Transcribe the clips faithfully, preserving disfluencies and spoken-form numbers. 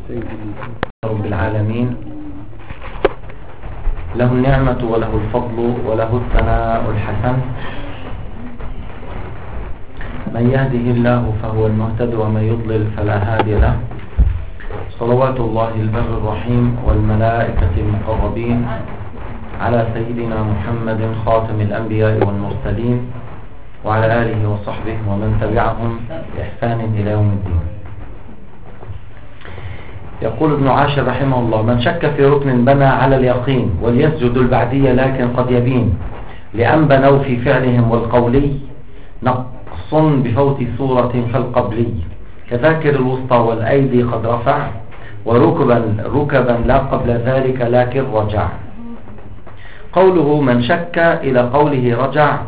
رب العالمين، له النعمة وله الفضل وله الثناء الحسن. من يهده الله فهو المهتد ومن يضلل فلا هادي له. صلوات الله البر الرحيم والملائكة المقربين على سيدنا محمد خاتم الأنبياء والمرسلين وعلى آله وصحبه ومن تبعهم بإحسان إلى يوم الدين. يقول ابن عاشر رحمه الله: من شك في ركن بنى على اليقين وليسجد البعدية لكن قد يبين لأن بنوا في فعلهم والقولي نقص بفوت صورة فالقبلي كذاكر الوسطى والأيدي قد رفع وركبا ركبا لا قبل ذلك لكن رجع. قوله من شك إلى قوله رجع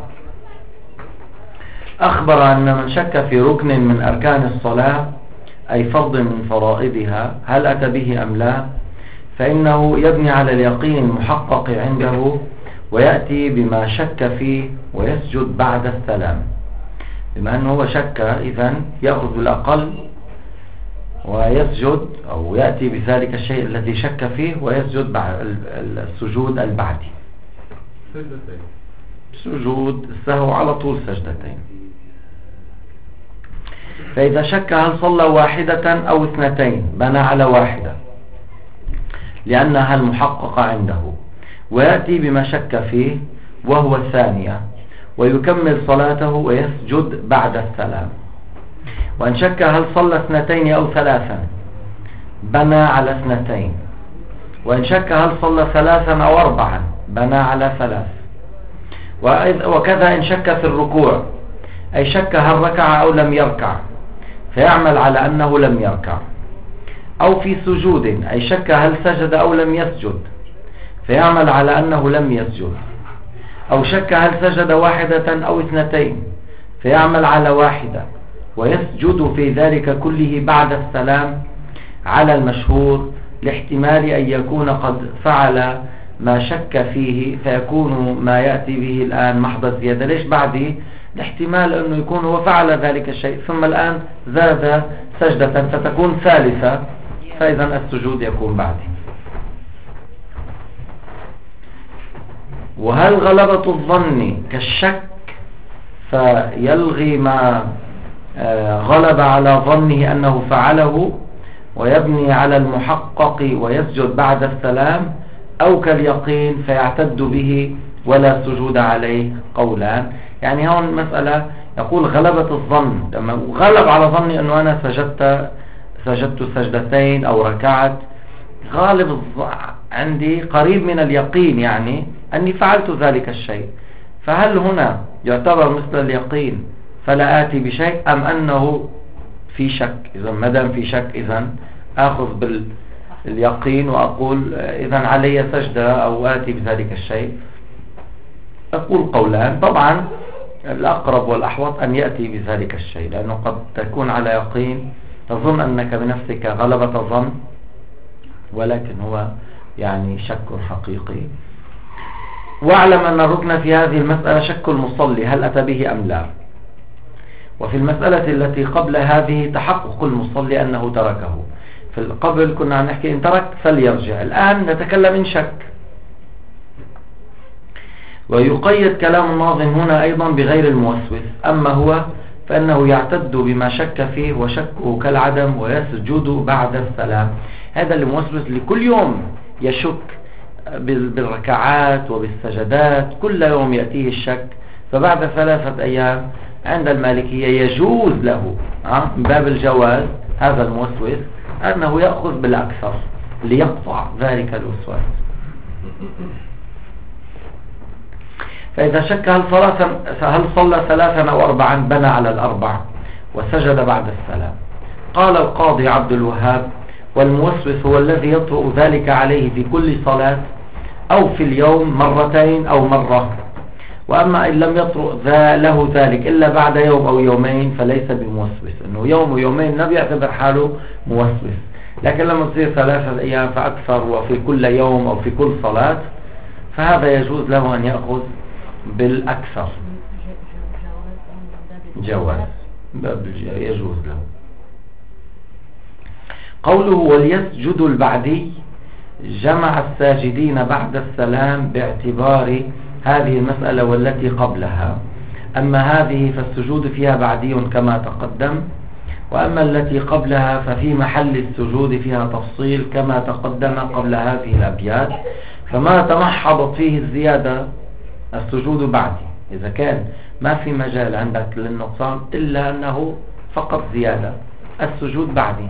أخبر أن من شك في ركن من أركان الصلاة أي فرض من فرائضها هل أتى به أم لا، فإنه يبني على اليقين المحقق عنده ويأتي بما شك فيه ويسجد بعد السلام. بما أنه هو شك إذن يأخذ بالأقل ويسجد أو يأتي بذلك الشيء الذي شك فيه ويسجد بعد السجود البعدي. سجدتين سجود السهو على طول سجدتين. فإذا شك هل صلى واحدة أو اثنتين بنى على واحدة لأنها المحققة عنده ويأتي بما شك فيه وهو الثانية ويكمل صلاته ويسجد بعد السلام. وإن شك هل صلى اثنتين أو ثلاثا بنى على اثنتين. وإن شك هل صلى ثلاثا أو أربعا بنى على ثلاث. وكذا إن شك في الركوع أي شك هل ركع أو لم يركع فيعمل على أنه لم يركع. أو في سجود أي شك هل سجد أو لم يسجد فيعمل على أنه لم يسجد. أو شك هل سجد واحدة أو اثنتين فيعمل على واحدة ويسجد في ذلك كله بعد السلام على المشهور لاحتمال أن يكون قد فعل ما شك فيه فيكون ما يأتي به الآن محض الزيادة. ليش بعدي؟ الاحتمال أنه يكون هو فعل ذلك الشيء ثم الآن زاد سجدة فتكون ثالثة فإذا السجود يكون بعدي. وهل غلبة الظن كالشك فيلغي ما غلب على ظنه أنه فعله ويبني على المحقق ويسجد بعد السلام، أو كاليقين فيعتد به ولا سجود عليه؟ قولان. يعني هون مسألة يقول غلبة الظن، لما غلب على ظني أنه أنا سجدت سجدت سجدتين أو ركعت، غالب عندي قريب من اليقين يعني أني فعلت ذلك الشيء، فهل هنا يعتبر مثل اليقين فلا آتي بشيء أم أنه في شك؟ إذا مدام في شك إذن آخذ باليقين وأقول إذن علي سجدة أو آتي بذلك الشيء. أقول قولان. طبعا الأقرب والأحوط أن يأتي بذلك الشيء، لأنه قد تكون على يقين تظن أنك بنفسك غلبة ظن ولكن هو يعني شك حقيقي. واعلم أن الركن في هذه المسألة شك المصلي هل أتى به أم لا. وفي المسألة التي قبل هذه تحقق المصلي أنه تركه. في قبل كنا عم نحكي إن ترك فليرجع، الآن نتكلم إن شك. ويقيد كلام الناظم هنا أيضا بغير الموسوس، أما هو فإنه يعتد بما شك فيه وشكه كالعدم ويسجد بعد السلام. هذا اللي موسوس لكل يوم يشك بالركعات وبالسجدات، كل يوم يأتيه الشك، فبعد ثلاثة أيام عند المالكية يجوز له من باب الجواز هذا الموسوس أنه يأخذ بالأكثر ليقطع ذلك الوسواس. فإذا شك هل ثلاثا هل صلى ثلاثا أو أربعا بنى على الأربع وسجد بعد السلام. قال القاضي عبد الوهاب: والموسوس هو الذي يطرأ ذلك عليه في كل صلاة أو في اليوم مرتين أو مرة. وأما إن لم يطرأ ذا له ذلك إلا بعد يوم أو يومين فليس بموسوس. إنه يوم ويومين ما بيعتبر حاله موسوس، لكن لما تصير ثلاثة أيام فأكثر وفي كل يوم أو في كل صلاة فهذا يجوز له أن يأخذ بالأكثر. جواز باب يجوز له. قوله وليسجد البعدي جمع الساجدين بعد السلام باعتبار هذه المسألة والتي قبلها. أما هذه فالسجود فيها بعدي كما تقدم، وأما التي قبلها ففي محل السجود فيها تفصيل كما تقدم قبل هذه الأبيات. فما تمحضت فيه الزيادة السجود بعدي، إذا كان ما في مجال عندك للنقصان إلا أنه فقط زيادة السجود بعدي.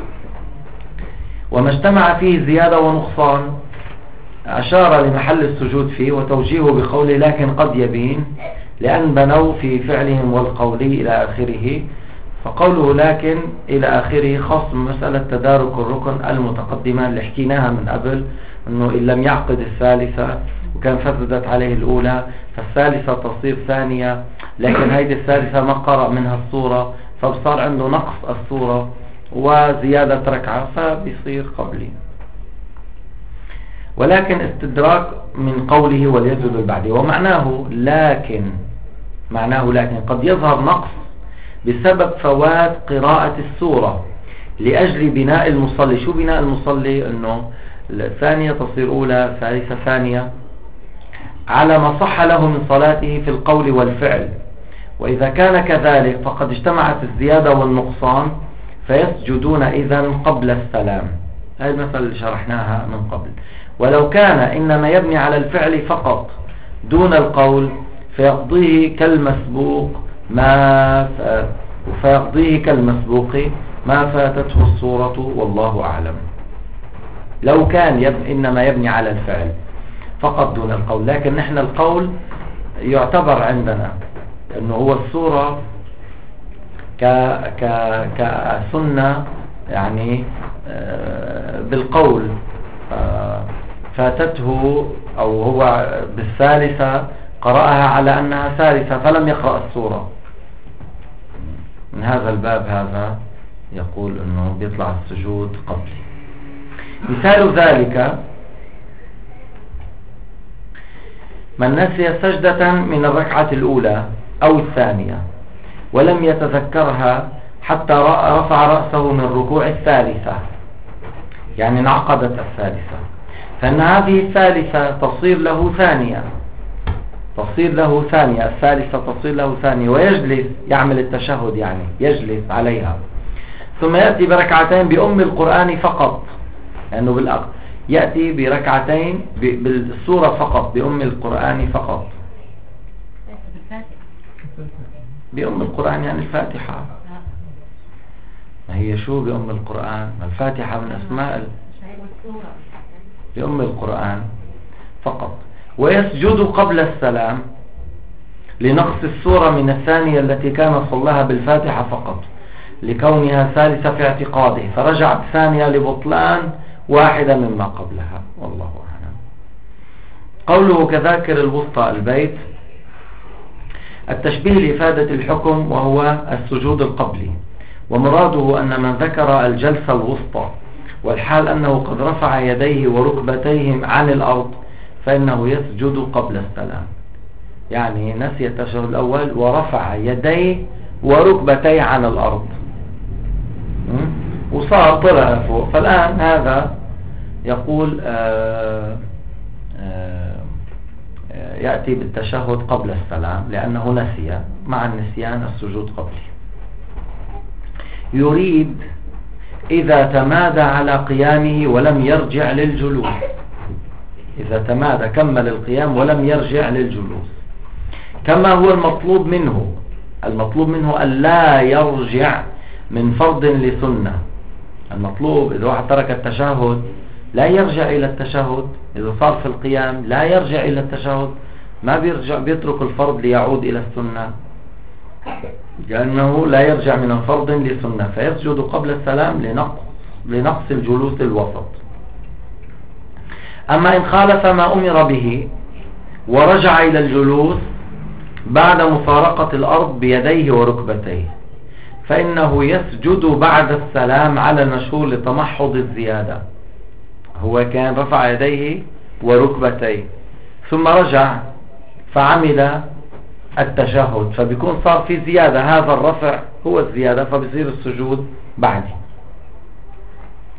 وما اجتمع فيه زيادة ونقصان أشار لمحل السجود فيه وتوجيهه بقوله لكن قد يبين، لأن بنوا في فعلهم والقولي إلى آخره. فقوله لكن إلى آخره خاص مسألة تدارك الركن المتقدمة اللي حكيناها من قبل، أنه إن لم يعقد الثالثة وكان فسدت عليه الأولى فالثالثة تصير ثانية، لكن هيدي الثالثة ما قرأ منها الصورة فبصار عنده نقص الصورة وزيادة ركعة فبيصير قبلي. ولكن استدراك من قوله وليسجد البعدي، ومعناه لكن معناه لكن قد يظهر نقص بسبب فوات قراءة السورة لأجل بناء المصلي. شو بناء المصلي؟ أنه الثانية تصير أولى، ثالثة ثانية، على ما صح له من صلاته في القول والفعل. وإذا كان كذلك فقد اجتمعت الزيادة والنقصان فيسجدون إذن قبل السلام. هذه المسألة اللي شرحناها من قبل. ولو كان إنما يبني على الفعل فقط دون القول فيقضيه كالمسبوق ما فيقضيه كالمسبوق ما فاتته الصورة والله أعلم. لو كان يب... إنما يبني على الفعل فقط دون القول، لكن نحن القول يعتبر عندنا أنه هو الصورة ك... ك... كسنة يعني بالقول فاتته أو هو بالثالثة قرأها على أنها ثالثة فلم يقرأ السورة. من هذا الباب هذا يقول أنه بيطلع السجود قبلي. مثال ذلك من نسي سجدة من الركعة الأولى أو الثانية ولم يتذكرها حتى رفع رأسه من ركوع الثالثة، يعني انعقدت الثالثة، فإن هذه الثالثة تصير له ثانية تصير له ثانية الثالثة تصير له ثانية ويجلس يعمل التشهد، يعني يجلس عليها، ثم يأتي بركعتين بأم القرآن فقط، لأنه يعني بالأقل يأتي بركعتين بالسورة فقط بأم القرآن فقط. بأم القرآن يعني الفاتحة. ما هي شو بأم القرآن؟ الفاتحة من أسماء بأم القرآن فقط. ويسجد قبل السلام لنقص السورة من الثانية التي كان صلاها بالفاتحة فقط لكونها ثالثة في اعتقاده، فرجعت ثانية لبطلان واحدة مما قبلها والله أعلم. قوله كذاكر الوسطى البيت التشبيه لإفادة الحكم وهو السجود القبلي، ومراده أن من ذكر الجلسة الوسطى والحال أنه قد رفع يديه وركبتيه عن الأرض فإنه يسجد قبل السلام، يعني نسي التشهد الأول ورفع يديه وركبتيه عن الأرض وصار طلع فوق، فالآن هذا يقول آآ آآ يأتي بالتشهد قبل السلام لأنه نسي، مع النسيان السجود قبلي. يريد إذا تمادى على قيامه ولم يرجع للجلوس، إذا تمادى كمل القيام ولم يرجع للجلوس، كما هو المطلوب منه المطلوب منه أن لا يرجع من فرض لسنة. المطلوب إذا واحد ترك التشهد لا يرجع إلى التشهد، إذا صار في القيام لا يرجع إلى التشهد، ما بيرجع بيترك الفرض ليعود إلى السنة، لأنه لا يرجع من فرض لسنة، فيسجد قبل السلام لنقص لنقص الجلوس الوسط. أما إن خالف ما أمر به ورجع إلى الجلوس بعد مفارقة الأرض بيديه وركبتيه فإنه يسجد بعد السلام على المشهور لتمحض الزيادة. هو كان رفع يديه وركبتيه ثم رجع فعمل التشهد، فبيكون صار في زيادة، هذا الرفع هو الزيادة فبيصير السجود بعدي.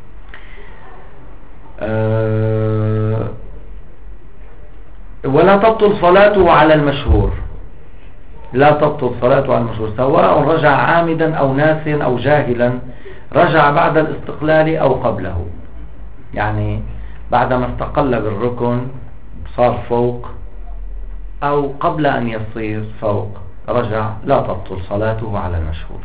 لا تبطل صلاته على المشهور، لا تبطل صلاته على المشهور، سواء رجع عامدا أو ناسيا أو جاهلا، رجع بعد الاستقلال أو قبله، يعني بعدما استقل بالركن صار فوق أو قبل أن يصير فوق رجع، لا تبطل صلاته على المشهور.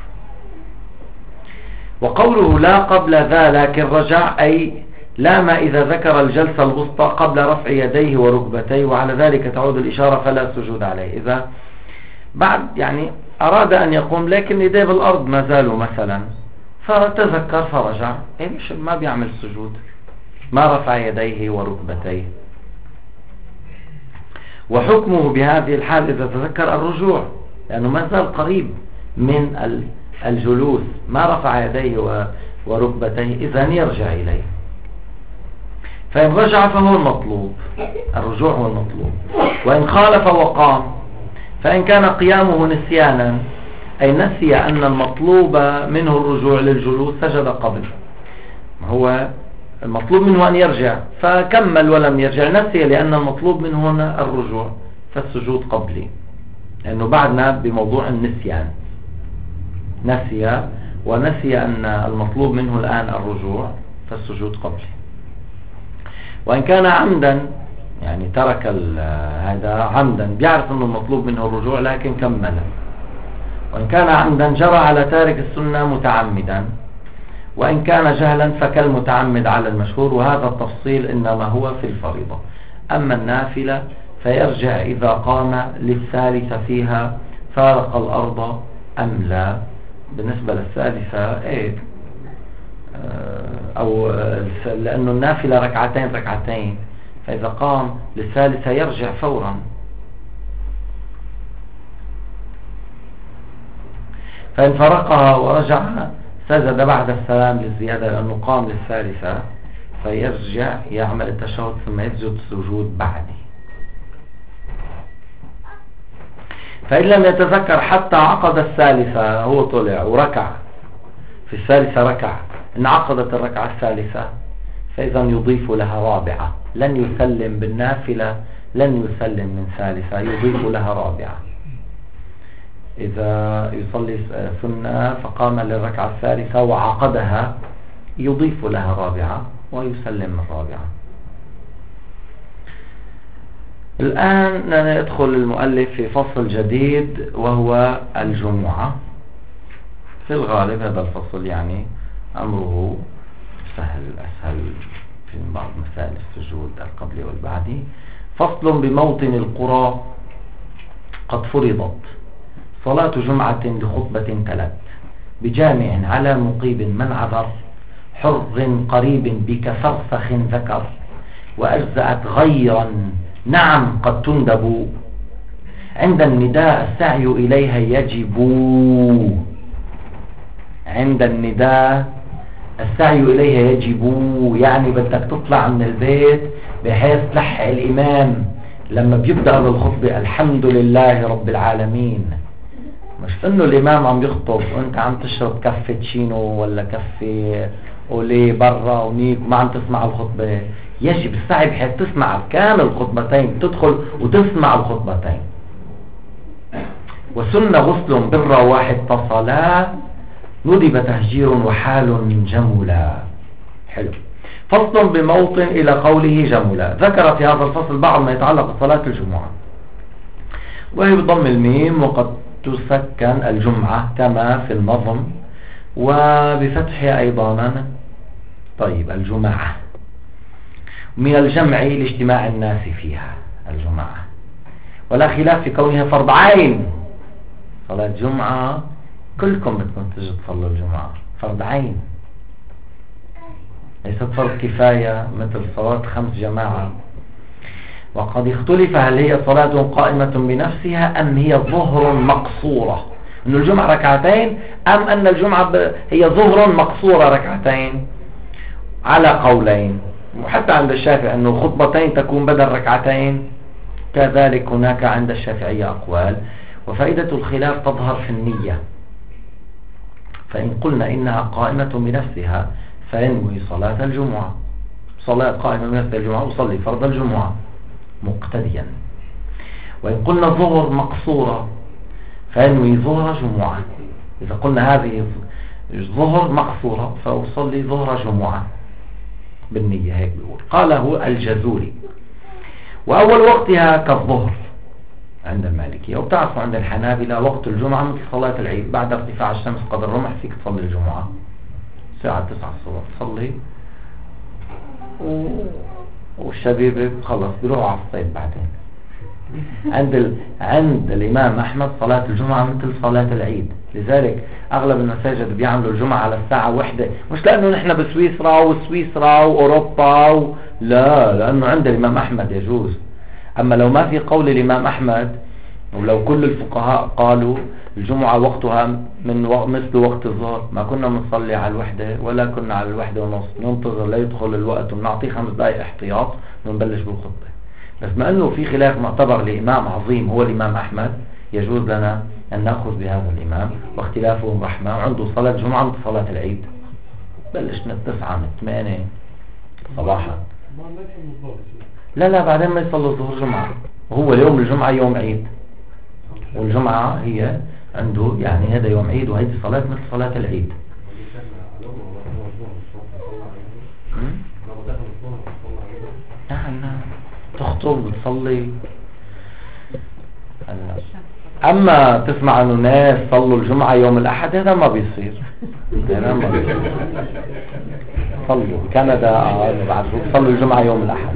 وقوله لا قبل ذا لكن رجع، أي لا ما إذا ذكر الجلسة الوسطى قبل رفع يديه وركبتيه، وعلى ذلك تعود الإشارة فلا سجود عليه. إذا بعد يعني أراد أن يقوم لكن يديه بالأرض ما زالوا مثلا، فتذكر فرجع، إيه مش ما بيعمل سجود، ما رفع يديه وركبتيه. وحكمه بهذه الحال إذا تذكر الرجوع، لأنه ما زال قريب من الجلوس، ما رفع يديه وركبتيه، إذن يرجع إليه. فإن رجع فهو المطلوب، الرجوع هو المطلوب. وإن خالف وقام، فإن كان قيامه نسيانا، أي نسي أن المطلوب منه الرجوع للجلوس، سجد قبل. هو المطلوب منه أن يرجع فكمل ولم يرجع، نسي لأن المطلوب منه هنا الرجوع، فالسجود قبلي، لأنه بعدنا بموضوع النسيان، نسي ونسي أن المطلوب منه الآن الرجوع، فالسجود قبلي. وإن كان عمدا، يعني ترك هذا عمدا، بيعرف أنه المطلوب منه الرجوع لكن كمل. وإن كان عمدا جرى على تارك السنة متعمدا، وإن كان جهلا فكالمتعمد على المشهور، وهذا التفصيل إنما هو في الفريضة. أما النافلة فيرجع إذا قام للثالثة فيها فارق الأرض أم لا. بالنسبة للثالثة إيه، أو لأنه النافلة ركعتين ركعتين، فإذا قام للثالثة يرجع فورا. فإن فرقها ورجع سجد بعد السلام للزيادة، لأنه قام للثالثة، فيرجع يعمل التشهد ثم يسجد سجود بعدي. فإن لم يتذكر حتى عقد الثالثة، هو طلع وركع في الثالثة ركع، انعقدت الركعة الثالثة، فإذا يضيف لها رابعة، لن يسلم بالنافلة، لن يسلم من ثالثة، يضيف لها رابعة. إذا يصلي سنة فقام للركعة الثالثة وعقدها، يضيف لها رابعة ويسلم الرابعة. الآن ندخل المؤلف في فصل جديد وهو الجمعة. في الغالب هذا الفصل يعني أمره سهل، أسهل في بعض مسائل السجود القبلي والبعدي. فصل بموطن القرى قد فرضت صلاة جمعة لخطبة تلت بجامع على مقيب من عذر حر قريب بك فرسخ ذكر وأجزأت غيرا نعم قد تندب عند النداء السعي إليها يجب. عند النداء السعي إليها يجب، يعني بدك تطلع من البيت بحيث تلحق الإمام لما بيبدأ بالخطبة الحمد لله رب العالمين، مش انه الامام عم يخطب وانت عم تشرب كفة تشينو ولا كفة اولي برا ونيك وما عم تسمع الخطبة. يجب السعي بحيث تسمع كامل الخطبتين، تدخل وتسمع الخطبتين. وسن غسل بالرواح اتصلا ندب تهجير وحال جملا. حلو. فصل بموطن إلى قوله جملا. ذكر في هذا الفصل بعض ما يتعلق بصلاة الجمعة، وهي بضم الميم وقد تسكن الجمعة كما في النظم، وبفتحها أيضا. طيب الجمعة من الجمع لاجتماع الناس فيها الجمعة، ولا خلاف في كونها فرض عين. صلاة الجمعة كلكم بدكم تجوا تصلوا الجمعة، فرض عين، ليست فرض كفاية مثل صلاة خمس جماعة. وقد اختلف هل هي صلاة قائمة بنفسها أم هي ظهر مقصورة، أن الجمعة ركعتين أم أن الجمعة هي ظهر مقصورة ركعتين، على قولين. وحتى عند الشافعي أنه خطبتين تكون بدل ركعتين، كذلك هناك عند الشافعية أقوال. وفائدة الخلاف تظهر في النية، فإن قلنا إنها قائمة بنفسها فينوي صلاة الجمعة، صلاة قائمة بنفسها الجمعة، وصلي فرض الجمعة مقتديا. وإن قلنا ظهر مقصورة فينوي ظهر جمعة. إذا قلنا هذه ظهر مقصورة فأصلي ظهر جمعة بالنية، هيك بيقول. قاله الجزوري. وأول وقتها كالظهر عند المالكية، وبتعرفوا عند الحنابلة وقت الجمعة مثل صلاة العيد، بعد ارتفاع الشمس قدر الرمح فيك تصلي الجمعة الساعة تسعة الصبح تصلي، و... والشبيبة خلص بيروحوا على الصيد بعدين. عند ال... عند الإمام أحمد صلاة الجمعة مثل صلاة العيد، لذلك أغلب المساجد بيعملوا الجمعة على الساعة واحدة، مش لأنه نحن بسويسرا وسويسرا وأوروبا و... لا، لأنه عند الإمام أحمد يجوز. أما لو ما في قول الإمام أحمد، ولو كل الفقهاء قالوا الجمعة وقتها من و... مثل وقت الظهر، ما كنا بنصلي على الوحدة ولا كنا على الوحدة ونص، ننتظر لا يدخل الوقت ونعطيه خمس دقائق احتياط ونبلش بالخطبة. بس ما أنه في خلاف معتبر لإمام عظيم هو الإمام أحمد، يجوز لنا أن نأخذ بهذا الإمام، واختلافهم رحمة. عنده صلاة جمعة مثل صلاة العيد، بلش من التسعة من الثمانية صباحا، لا لا بعدين ما يصلوا الظهر جمعة، وهو اليوم الجمعة يوم عيد، والجمعة هي عنده يعني هذا يوم عيد وهذه صلاة مثل صلاة العيد. نعم نعم تخطب وتصلي. أما تسمع أنه ناس صلوا الجمعة يوم الأحد، هذا ما بيصير، هذا ما بيصير. صلوا كندا بعرفوا صلوا الجمعة يوم الأحد.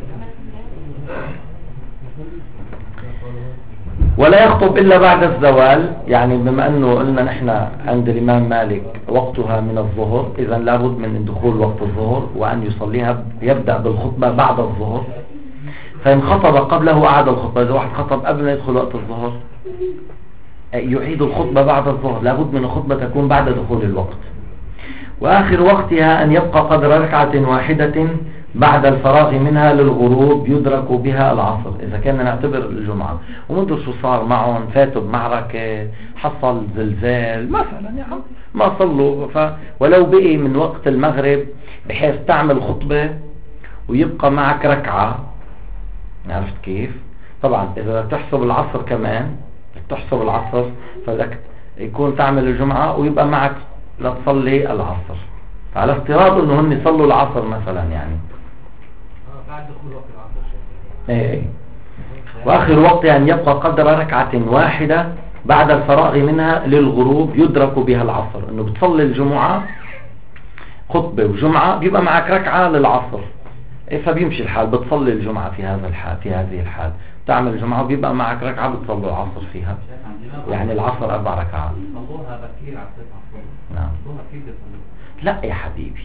ولا يخطب إلا بعد الزوال، يعني بما أنه قلنا نحن عند الإمام مالك وقتها من الظهر، إذا لابد من دخول وقت الظهر وأن يصليها، يبدأ بالخطبة بعد الظهر. فإن خطب قبله أعاد الخطبة. إذا واحد خطب قبل ما يدخل وقت الظهر يعيد الخطبة بعد الظهر، لابد من الخطبة تكون بعد دخول الوقت. وآخر وقتها أن يبقى قدر ركعة واحدة بعد الفراغ منها للغروب يدرك بها العصر. إذا كنا نعتبر الجمعة ومنذ شو صار معهم، فاتوا بمعركة، حصل زلزال مثلا، يعني ما صلوا، ف... ولو بقي من وقت المغرب بحيث تعمل خطبة ويبقى معك ركعة، عرفت كيف؟ طبعا إذا تحسب العصر كمان تحسب العصر، فبدك يكون تعمل الجمعة ويبقى معك لتصلي العصر، على افتراض انه هم يصلوا العصر مثلا، يعني بعد دخول وقت العصر. ايه ايه. واخر وقت ان يبقى قدر ركعة واحدة بعد الفراغ منها للغروب يدرك بها العصر، انه بتصلي الجمعة خطبة وجمعة بيبقى معك ركعة للعصر، إيه فبيمشي الحال، بتصلي الجمعة في هذا الحال، في هذه الحال تعمل الجمعة وبيبقى معك ركعة بتصلي العصر فيها، يعني العصر أربع ركعات. صلوها بكير على التسعة الصبح. نعم. صلوها كيف تصلوها؟ لا يا حبيبي،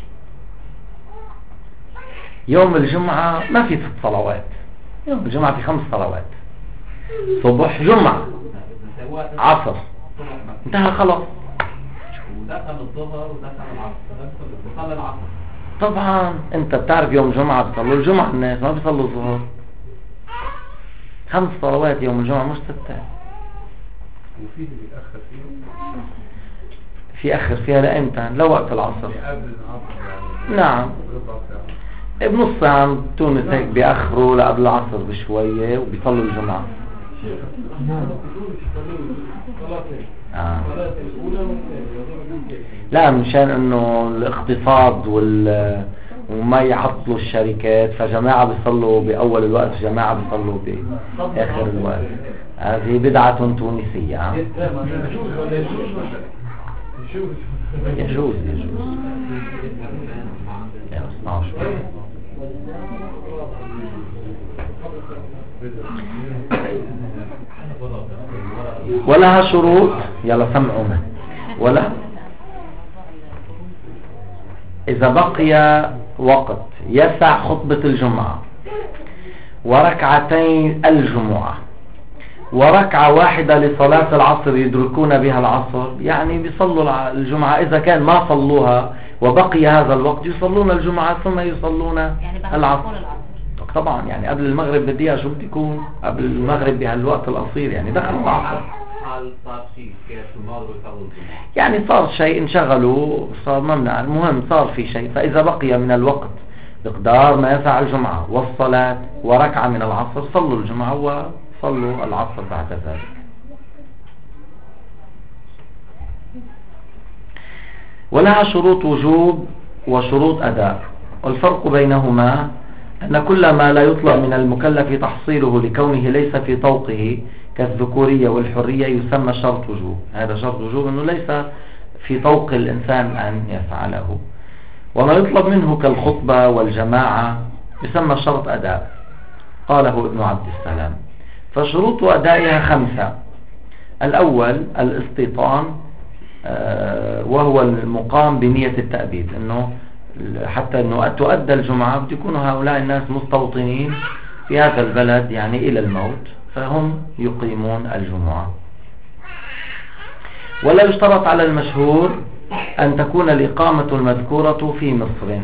يوم الجمعة ما في ست صلوات، يوم الجمعة في خمس صلوات، صبح جمعة عصر انتهى خلاص. ودخل الظهر ودخل العصر بتصلي العصر. طبعا انت بتعرف يوم الجمعة بيصلوا الجمعة، الناس ما بيصلوا الظهر، خمس صلوات يوم الجمعة مش ستة. وفي اللي بيتأخر فيها؟ في أخر فيها لأمتى؟ لوقت العصر. قبل العصر يعني. نعم بنص ساعة. تونس هيك بيأخروا لقبل العصر بشوية وبيصلوا الجمعة. آه. لا مشان انه الاقتصاد وال وما يعطلوا الشركات، فجماعة بيصلوا بأول الوقت، جماعة بيصلوا بآخر الوقت. هذه بدعة تونسية. يجوز يجوز ولها شروط. يلا سمعونا. ولا إذا بقي وقت يسع خطبة الجمعة وركعتين الجمعة وركعة واحدة لصلاة العصر يدركون بها العصر، يعني بيصلوا الجمعة، إذا كان ما صلوها وبقي هذا الوقت يصلون الجمعة ثم يصلون يعني العصر. طبعا يعني قبل المغرب بديها شو بتكون قبل المغرب بهالوقت القصير، يعني دخل العصر، يعني صار شيء انشغلوا، صار ممنع، المهم صار في شيء. فإذا بقي من الوقت بقدار ما يسع الجمعة والصلاة وركعة من العصر صلوا الجمعة وصلوا وصلوا العصر بعد ذلك. ولها شروط وجوب وشروط أداء، والفرق بينهما أن كل ما لا يطلب من المكلف تحصيله لكونه ليس في طوقه كالذكورية والحرية يسمى شرط وجوب. هذا شرط وجوب أنه ليس في طوق الإنسان أن يفعله. وما يطلب منه كالخطبة والجماعة يسمى شرط أداء، قاله ابن عبد السلام. فشروط أدائها خمسة. الأول الاستيطان، وهو المقام بنية التأبيد، أنه حتى أنه تؤدى الجمعة بده يكونوا هؤلاء الناس مستوطنين في هذا البلد يعني إلى الموت، فهم يقيمون الجمعة. ولا يشترط على المشهور أن تكون الإقامة المذكورة في مصر،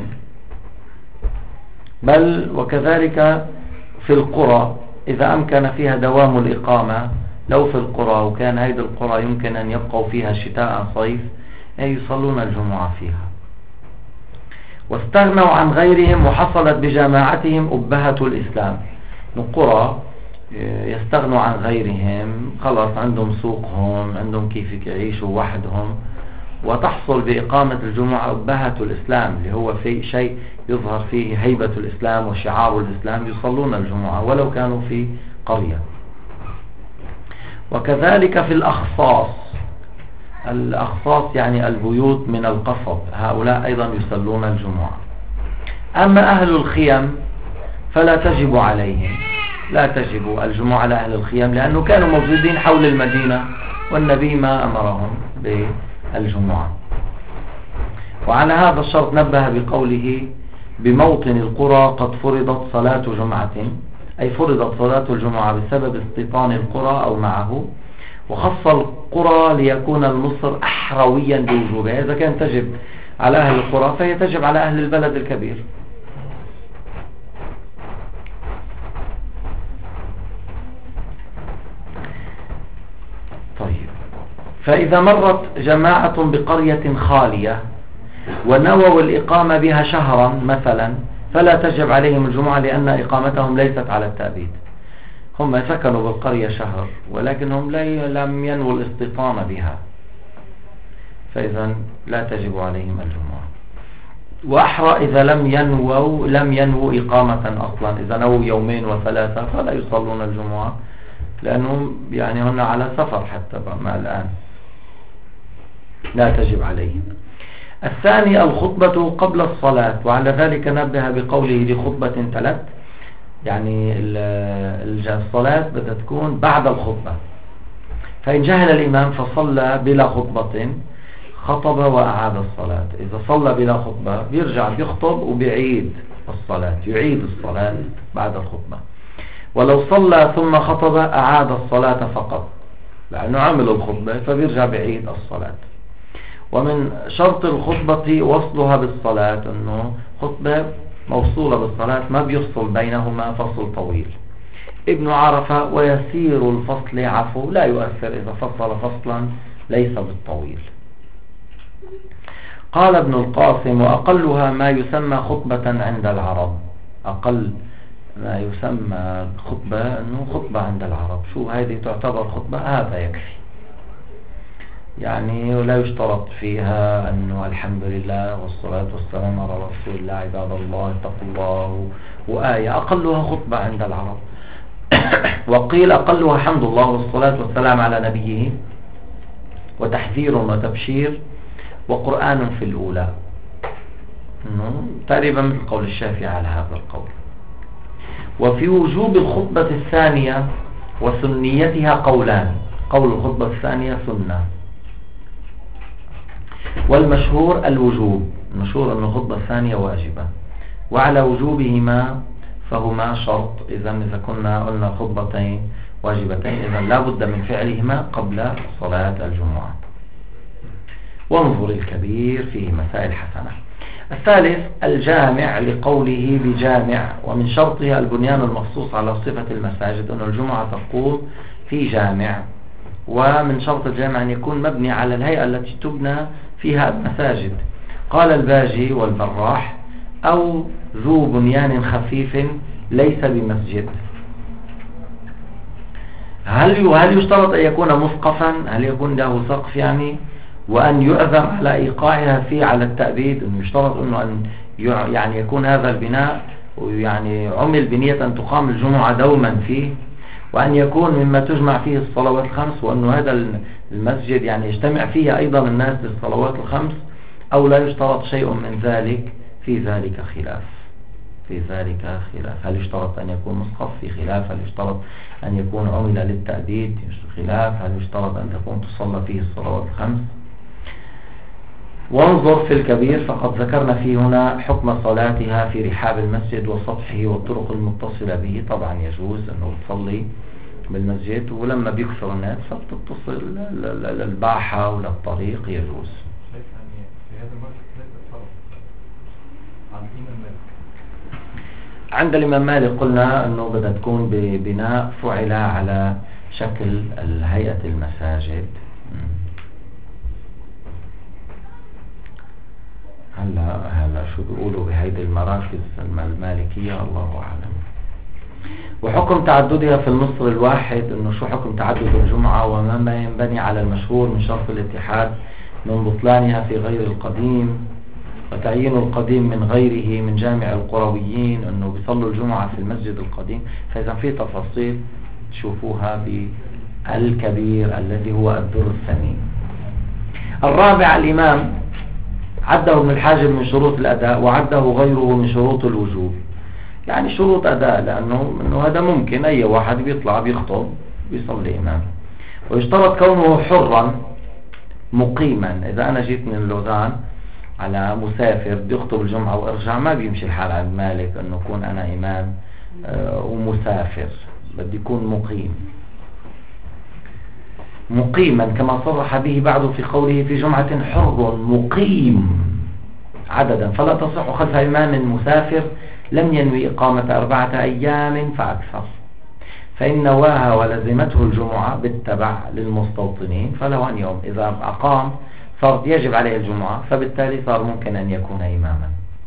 بل وكذلك في القرى إذا أمكن فيها دوام الإقامة. لو في القرى وكان هذه القرى يمكن أن يبقوا فيها شتاء صيف يصلون الجمعة فيها. واستغنوا عن غيرهم وحصلت بجماعتهم أبهة الإسلام. القرى يستغنوا عن غيرهم، خلاص عندهم سوقهم، عندهم كيف يعيشوا وحدهم، وتحصل بإقامة الجمعة أبهة الإسلام اللي هو في شيء يظهر فيه هيبة الإسلام وشعار الإسلام، يصلون الجمعة ولو كانوا في قرية. وكذلك في الأخصاص، الأخصاص يعني البيوت من القصب، هؤلاء أيضا يصلون الجمعة. أما أهل الخيم فلا تجب عليهم، لا تجب الجمعة على أهل الخيم، لأنه كانوا موجودين حول المدينة والنبي ما أمرهم بالجمعة. وعلى هذا الشرط نبه بقوله بموطن القرى قد فرضت صلاة جمعة، أي فرضت صلاة الجمعة بسبب استيطان القرى أو معه، وخص القرى ليكون المصر أحرويا بوجوبها. إذا كان تجب على أهل القرى فهي تجب على أهل البلد الكبير. طيب، فإذا مرت جماعة بقرية خالية ونووا الإقامة بها شهرا مثلا فلا تجب عليهم الجمعة، لأن إقامتهم ليست على التأبيد. هم سكنوا بالقرية شهر ولكنهم لم ينووا الاستيطان بها، فإذا لا تجب عليهم الجمعة. وأحرى إذا لم ينووا لم ينووا إقامة أصلا، إذا نووا يومين وثلاثة فلا يصلون الجمعة، لأنهم يعني هن على سفر حتى ما الآن، لا تجب عليهم. الثاني الخطبة قبل الصلاة، وعلى ذلك نبه بقوله لخطبة تلت، يعني الصلاة بدها تكون بعد الخطبة. فإن جهل الإمام فصلى بلا خطبة خطب وأعاد الصلاة. إذا صلى بلا خطبة بيرجع بيخطب وبيعيد الصلاة، يعيد الصلاة بعد الخطبة. ولو صلى ثم خطب أعاد الصلاة فقط، لأنه عمل الخطبة فبيرجع بيعيد الصلاة. ومن شرط الخطبة وصلها بالصلاة، أنه خطبة موصولة بالصلاة ما بيفصل بينهما فصل طويل. ابن عرفة ويسير الفصل عفو، لا يؤثر إذا فصل فصلا ليس بالطويل. قال ابن القاسم وأقلها ما يسمى خطبة عند العرب، أقل ما يسمى خطبة أنه خطبة عند العرب. شو هذه تعتبر خطبة؟ هذا يكفي، يعني لا يشترط فيها أنه الحمد لله والصلاة والسلام على رسول الله عباد الله اتقوا الله وآية. أقلها خطبة عند العرب. وقيل أقلها حمد الله والصلاة والسلام على نبيه وتحذير وتبشير وقرآن في الأولى، تقريبا مثل قول الشافعي على هذا القول. وفي وجوب الخطبة الثانية وسنيتها قولان، قول الخطبة الثانية سنة، والمشهور الوجوب، المشهور أن الخطبة الثانية واجبة، وعلى وجوبهما فهما شرط. إذا إذا كنا قلنا خطبتين واجبتين إذا لا بد من فعلهما قبل صلاة الجمعة. وانظر الكبير فيه مسائل حسنة. الثالث الجامع لقوله بجامع، ومن شرطها البنيان المخصوص على صفة المساجد، أن الجمعة تقوم في جامع. ومن شرط الجامع أن يكون مبني على الهيئة التي تبنى فيها المساجد. قال الباجي والبراح أو ذو بنيان خفيف ليس بمسجد. هل هل يشترط أن يكون مسقفا؟ هل يكون له سقف يعني؟ وأن يعزم على إيقاعها فيه على التأبيد، أنه يشترط أنه أن يعني يكون هذا البناء يعني عمل بنية أن تقام الجمعة دوما فيه، وأن يكون مما تجمع فيه الصلوات الخمس، وأنه هذا المسجد يعني يجتمع فيه أيضا الناس للصلوات الخمس، أو لا يشترط شيء من ذلك. في ذلك خلاف في ذلك خلاف هل يشترط أن يكون مسقف؟ في خلاف. هل يشترط أن يكون عمل للتأبيد؟ خلاف. هل يشترط أن تكون تصلى فيه الصلوات الخمس؟ وانظر في الكبير، فقد ذكرنا فيه هنا حكم صلاتها في رحاب المسجد وسطحه والطرق المتصلة به. طبعا يجوز أنه تصلي بالمسجد، ولما بيكثر الناس فبتتصل للباحة ولا الطريق يجوز. عند الإمام مالك قلنا أنه بدها تكون ببناء فعل على شكل هيئة المساجد. هلا هلا شو بيقولوا بهيدي المراكز المالكية الله أعلم. وحكم تعددها في المصر الواحد، انه شو حكم تعدد الجمعة وما ينبني على المشهور من شرط الاتحاد من بطلانها في غير القديم، وتعيين القديم من غيره من جامع القرويين انه بيصلوا الجمعة في المسجد القديم. فاذا في تفاصيل تشوفوها بالكبير الذي هو الدر الثمين. الرابع الامام عده ابن الحاجب من شروط الاداء، وعده غيره من شروط الوجوب. يعني شروط أداء، لأنه إنه هذا ممكن أي واحد بيطلع بيخطب بيصلي إمام. ويشترط كونه حرا مقيما. إذا أنا جيت من اللوزان على مسافر بدي أخطب الجمعة وأرجع، ما بيمشي الحال عند مالك إنه أكون أنا إمام آه ومسافر، بدي يكون مقيم مقيما كما صرح به بعضه في قوله في جمعة حر مقيم عددا، فلا تصح خلف إمام مسافر لم ينوي إقامة أربعة أيام فأكثر، فإن نواها ولزمته الجمعة بالتبع للمستوطنين فله أن يوم. إذا أقام صارت يجب عليه الجمعة، فبالتالي صار ممكن أن يكون إماما.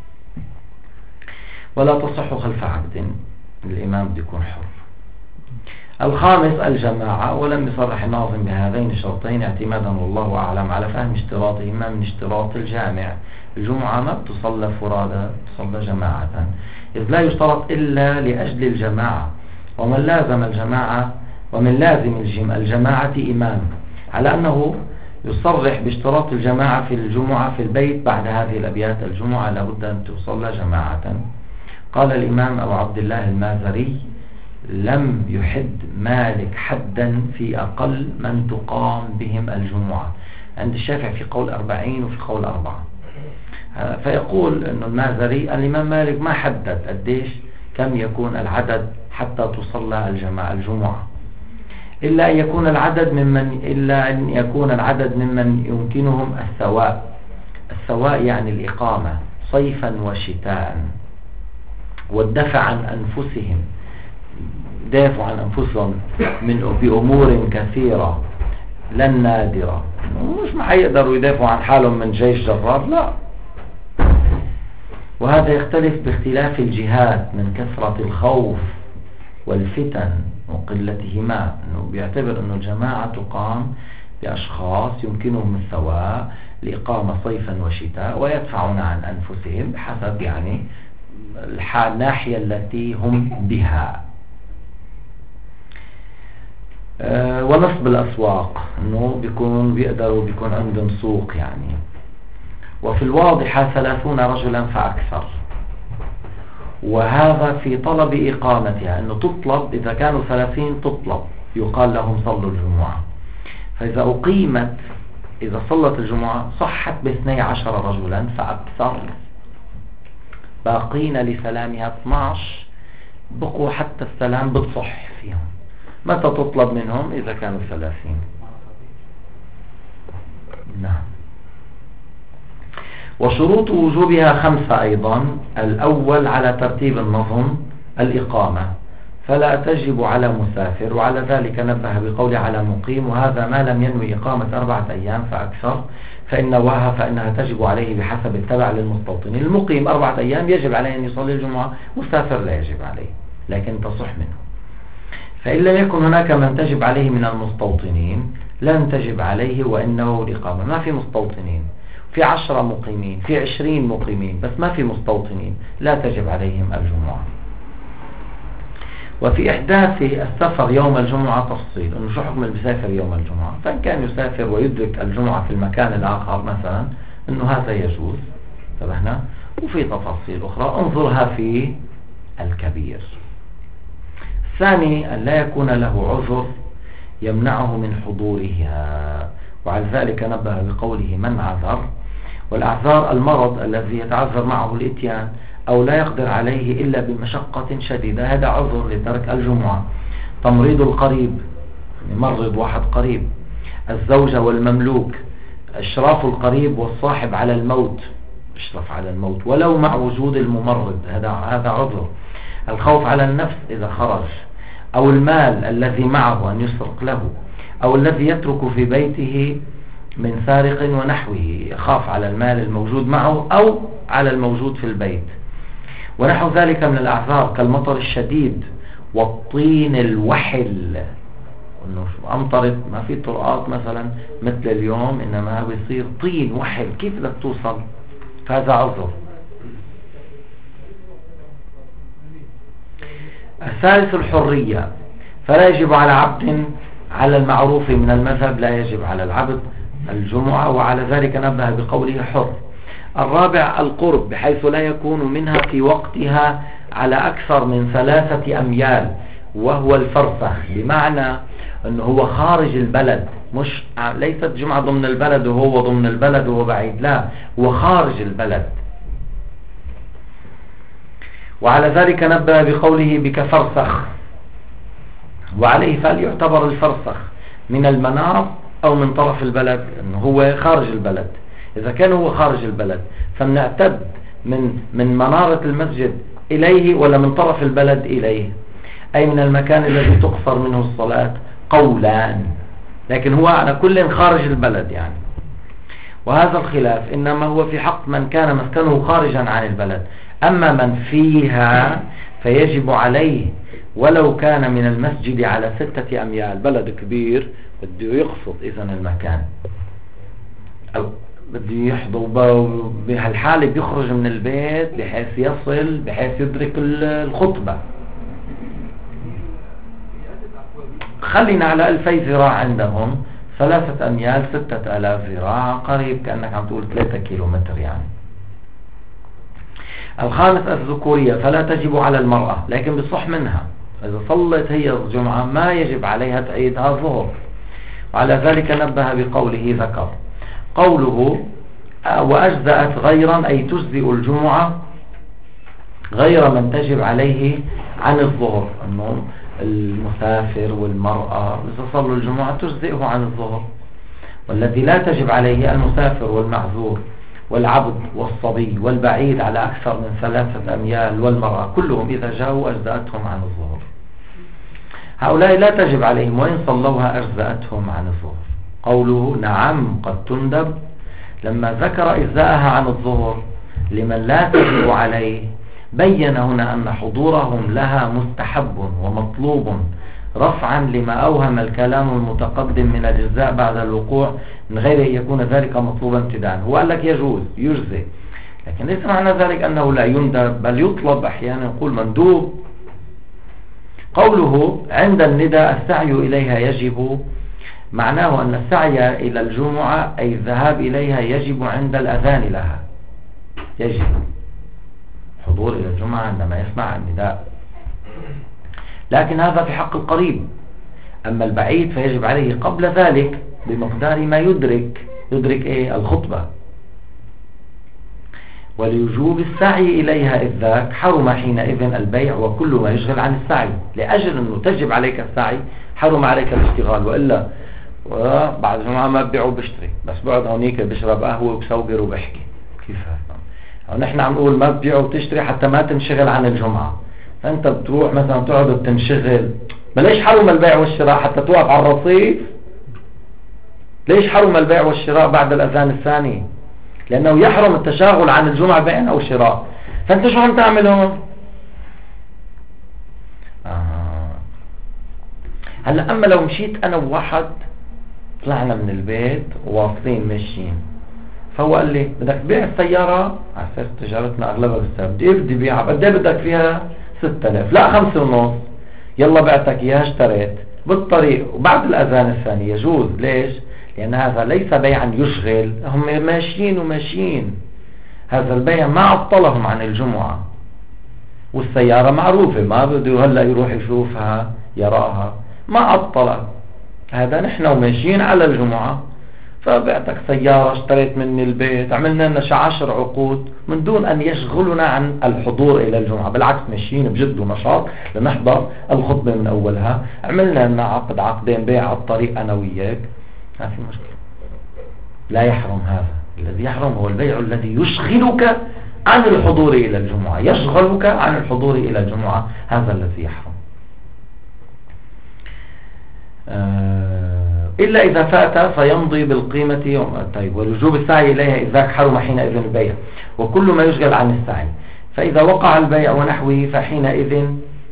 ولا تصح خلف عبد، الإمام بده يكون حر. الخامس الجماعة، ولم يصرح الناظم بهذين الشرطين اعتمادا والله أعلم على فهم اشتراطهما من اشتراط الجامع. الجمعة ما بتصلى فرادى، تصلى جماعة، إذ لا يشترط إلا لأجل الجماعة. ومن لازم الجماعة ومن لازم الجماعة إمام، على أنه يصرح باشتراط الجماعة في الجمعة في البيت بعد هذه الأبيات: الجمعة لابد أن تصلى جماعة. قال الإمام أبو عبد الله المازري: لم يحد مالك حدا في أقل من تقام بهم الجمعة. عند الشافعي في قول أربعين وفي قول أربعة. فيقول أن المازري الإمام مالك ما حدد قديش كم يكون العدد حتى تصلى الجماعة الجمعة، إلا أن يكون العدد ممن إلا أن يكون العدد ممن يمكنهم السواء. السواء يعني الإقامة صيفا وشتاء، والدفع عن أنفسهم، دافعوا عن أنفسهم من بأمور كثيرة لا نادرة. مش ما يقدروا يدافعوا عن حالهم من جيش جرار، لا. وهذا يختلف باختلاف الجهات من كثرة الخوف والفتن وقلتهما، انه بيعتبر انه الجماعة تقام بأشخاص يمكنهم السواء لإقامة صيفا وشتاء، ويدفعون عن أنفسهم بحسب يعني الناحية التي هم بها. أه ونصب الأسواق، انه بيكون بيقدروا بيكون عندهم سوق يعني. وفي الواضحة ثلاثون رجلا فأكثر، وهذا في طلب إقامتها، أنه تطلب إذا كانوا ثلاثين تطلب، يقال لهم صلوا الجمعة. فإذا أقيمت إذا صلت الجمعة صحت باثني عشر رجلا فأكثر، باقين لسلامها اثني عشر، بقوا حتى السلام بتصح فيهم. متى تطلب منهم؟ إذا كانوا ثلاثين. نعم. وشروط وجوبها خمسة أيضا. الأول على ترتيب النظم الإقامة، فلا تجب على مسافر، وعلى ذلك نبه بقول على مقيم، وهذا ما لم ينوي إقامة أربعة أيام فأكثر، فإن نواها فإنها تجب عليه بحسب التبع للمستوطنين. المقيم أربعة أيام يجب عليه أن يصلي الجمعة، مسافر لا يجب عليه لكن تصح منه. فإن لم يكن هناك من تجب عليه من المستوطنين لن تجب عليه وإنه الإقامة. ما في مستوطنين، في عشرة مقيمين، في عشرين مقيمين، بس ما في مستوطنين، لا تجب عليهم الجمعة. وفي إحداث السفر يوم الجمعة تفصيل، إنه شو حكم اللي بيسافر يوم الجمعة. فإن كان يسافر ويدرك الجمعة في المكان الآخر مثلا إنه هذا يجوز، انتبهنا. وفي تفاصيل أخرى انظرها في الكبير. الثاني أن لا يكون له عذر يمنعه من حضورها، وعلى ذلك نبه بقوله من عذر. والأعذار المرض الذي يتعذر معه الإتيان أو لا يقدر عليه إلا بمشقة شديدة، هذا عذر لترك الجمعة. تمريض القريب، يمرض واحد قريب. الزوجة والمملوك، إشراف القريب والصاحب على الموت، اشرف على الموت ولو مع وجود الممرض، هذا هذا عذر. الخوف على النفس إذا خرج، أو المال الذي معه أن يسرق له، أو الذي يترك في بيته من سارق ونحوه، يخاف على المال الموجود معه أو على الموجود في البيت، ونحو ذلك من الأعذار كالمطر الشديد والطين الوحل، انه امطرت ما في طرقات مثلا مثل اليوم، انما بيصير طين وحل، كيف بدك توصل؟ فهذا عذر. الثالث الحرية، فلا يجب على عبد على المعروف من المذهب، لا يجب على العبد الجمعة، وعلى ذلك نبه بقوله حر. الرابع القرب، بحيث لا يكون منها في وقتها على أكثر من ثلاثة أميال، وهو الفرسخ، بمعنى أنه هو خارج البلد، مش ليست جمعة ضمن البلد وهو ضمن البلد وهو بعيد، لا، هو خارج البلد. وعلى ذلك نبه بقوله بك فرسخ، وعليه فليعتبر الفرسخ من المنار أو من طرف البلد، أنه هو خارج البلد. إذا كان هو خارج البلد فلنعتد من من منارة المسجد إليه ولا من طرف البلد إليه، أي من المكان الذي تقصر منه الصلاة قولان، لكن هو على كل خارج البلد يعني. وهذا الخلاف إنما هو في حق من كان مسكنه خارجا عن البلد، أما من فيها فيجب عليه ولو كان من المسجد على ستة أميال. بلد كبير بده يقصد إذن المكان، أو بده يحضر، بهالحالة بيخرج من البيت بحيث يصل، بحيث يدرك الخطبة. خلينا على ألفي ذراع عندهم، ثلاثة أميال ستة ألاف ذراع، قريب كأنك عم تقول ثلاثة كيلو متر يعني. الخامس الذكورية، فلا تجب على المرأة لكن بصح منها، إذا صلت هي الجمعة ما يجب عليها تعيدها ظهر، وعلى ذلك نبه بقوله ذكر. قوله وأجزأت غيرا، أي تجزئ الجمعة غير من تجب عليه عن الظهر، أنه المسافر والمرأة إذا صلوا الجمعة تجزئه عن الظهر. والذي لا تجب عليه المسافر والمعذور والعبد والصبي والبعيد على أكثر من ثلاثة أميال والمرأة، كلهم إذا جاءوا أجزأتهم عن الظهر. هؤلاء لا تجب عليهم وإن صلوها أجزأتهم عن الظهر. قوله نعم قد تندب، لما ذكر إجزاءها عن الظهر لمن لا تجب عليه بين هنا أن حضورهم لها مستحب ومطلوب، رفعا لما أوهم الكلام المتقدم من الإجزاء بعد الوقوع، من غير أن يكون ذلك مطلوبا ابتداء. هو قال لك يجوز يجزي، لكن ليس معنى ذلك أنه لا يندب، بل يطلب أحيانا، يقول مندوب. قوله عند الندى السعي إليها يجب، معناه أن السعي إلى الجمعة أي الذهاب إليها يجب عند الأذان لها، يجب حضور إلى الجمعة عندما يسمع النداء، لكن هذا في حق القريب. أما البعيد فيجب عليه قبل ذلك بمقدار ما يدرك يدرك إيه؟ الخطبة. ولوجوب السعي إليها إذ ذاك حرم حينئذ البيع وكل ما يشغل عن السعي، لأجل أنه تجب عليك السعي حرم عليك الاشتغال، وإلا بعد الجمعة ما ببيع وبشتري، بس بقعد هونيك بشرب قهوة وبسوقر وبحكي. كيف هذا؟ نحن عم نقول ما ببيع وتشتري حتى ما تنشغل عن الجمعة، فأنت بتروح مثلا تقعد وتنشغل. ما ليش حرم البيع والشراء حتى توقف على الرصيف؟ ليش حرم البيع والشراء بعد الأذان الثاني؟ لأنه يحرم التشاغل عن الجمعة بيع أو شراء. فأنت شو عم تعمل هون؟ آه. هلا أما لو مشيت أنا وواحد طلعنا من البيت وواصلين ماشيين، فهو قال لي بدك تبيع السيارة على أساس تجارتنا أغلبها بالسعر، بدي بدي بيعها، قد ايه بدك فيها؟ ستة آلاف. لا خمسة ونص. يلا بعتك إياها اشتريت بالطريق وبعد الأذان الثاني يجوز. ليش؟ لأن هذا ليس بيعا يشغل، هم ماشيين وماشيين، هذا البيع ما عطلهم عن الجمعة، والسيارة معروفة ما بده هلا يروح يشوفها يراها، ما عطلت، هذا نحن وماشيين على الجمعة، فبعتك سيارة اشتريت مني البيت، عملنا لنا شي عشر عقود من دون أن يشغلنا عن الحضور إلى الجمعة، بالعكس ماشيين بجد ونشاط لنحضر الخطبة من أولها، عملنا لنا عقد عقدين بيع على الطريق أنا وياك، ما في مشكلة، لا يحرم هذا. الذي يحرم هو البيع الذي يشغلك عن الحضور إلى الجمعة، يشغلك عن الحضور إلى الجمعة، هذا الذي يحرم. آه إلا إذا فات فيمضي بالقيمة يوم. طيب، ولجوب السعي إليها إذا حرم حينئذ البيع وكل ما يشغل عن السعي، فإذا وقع البيع ونحوه فحينئذ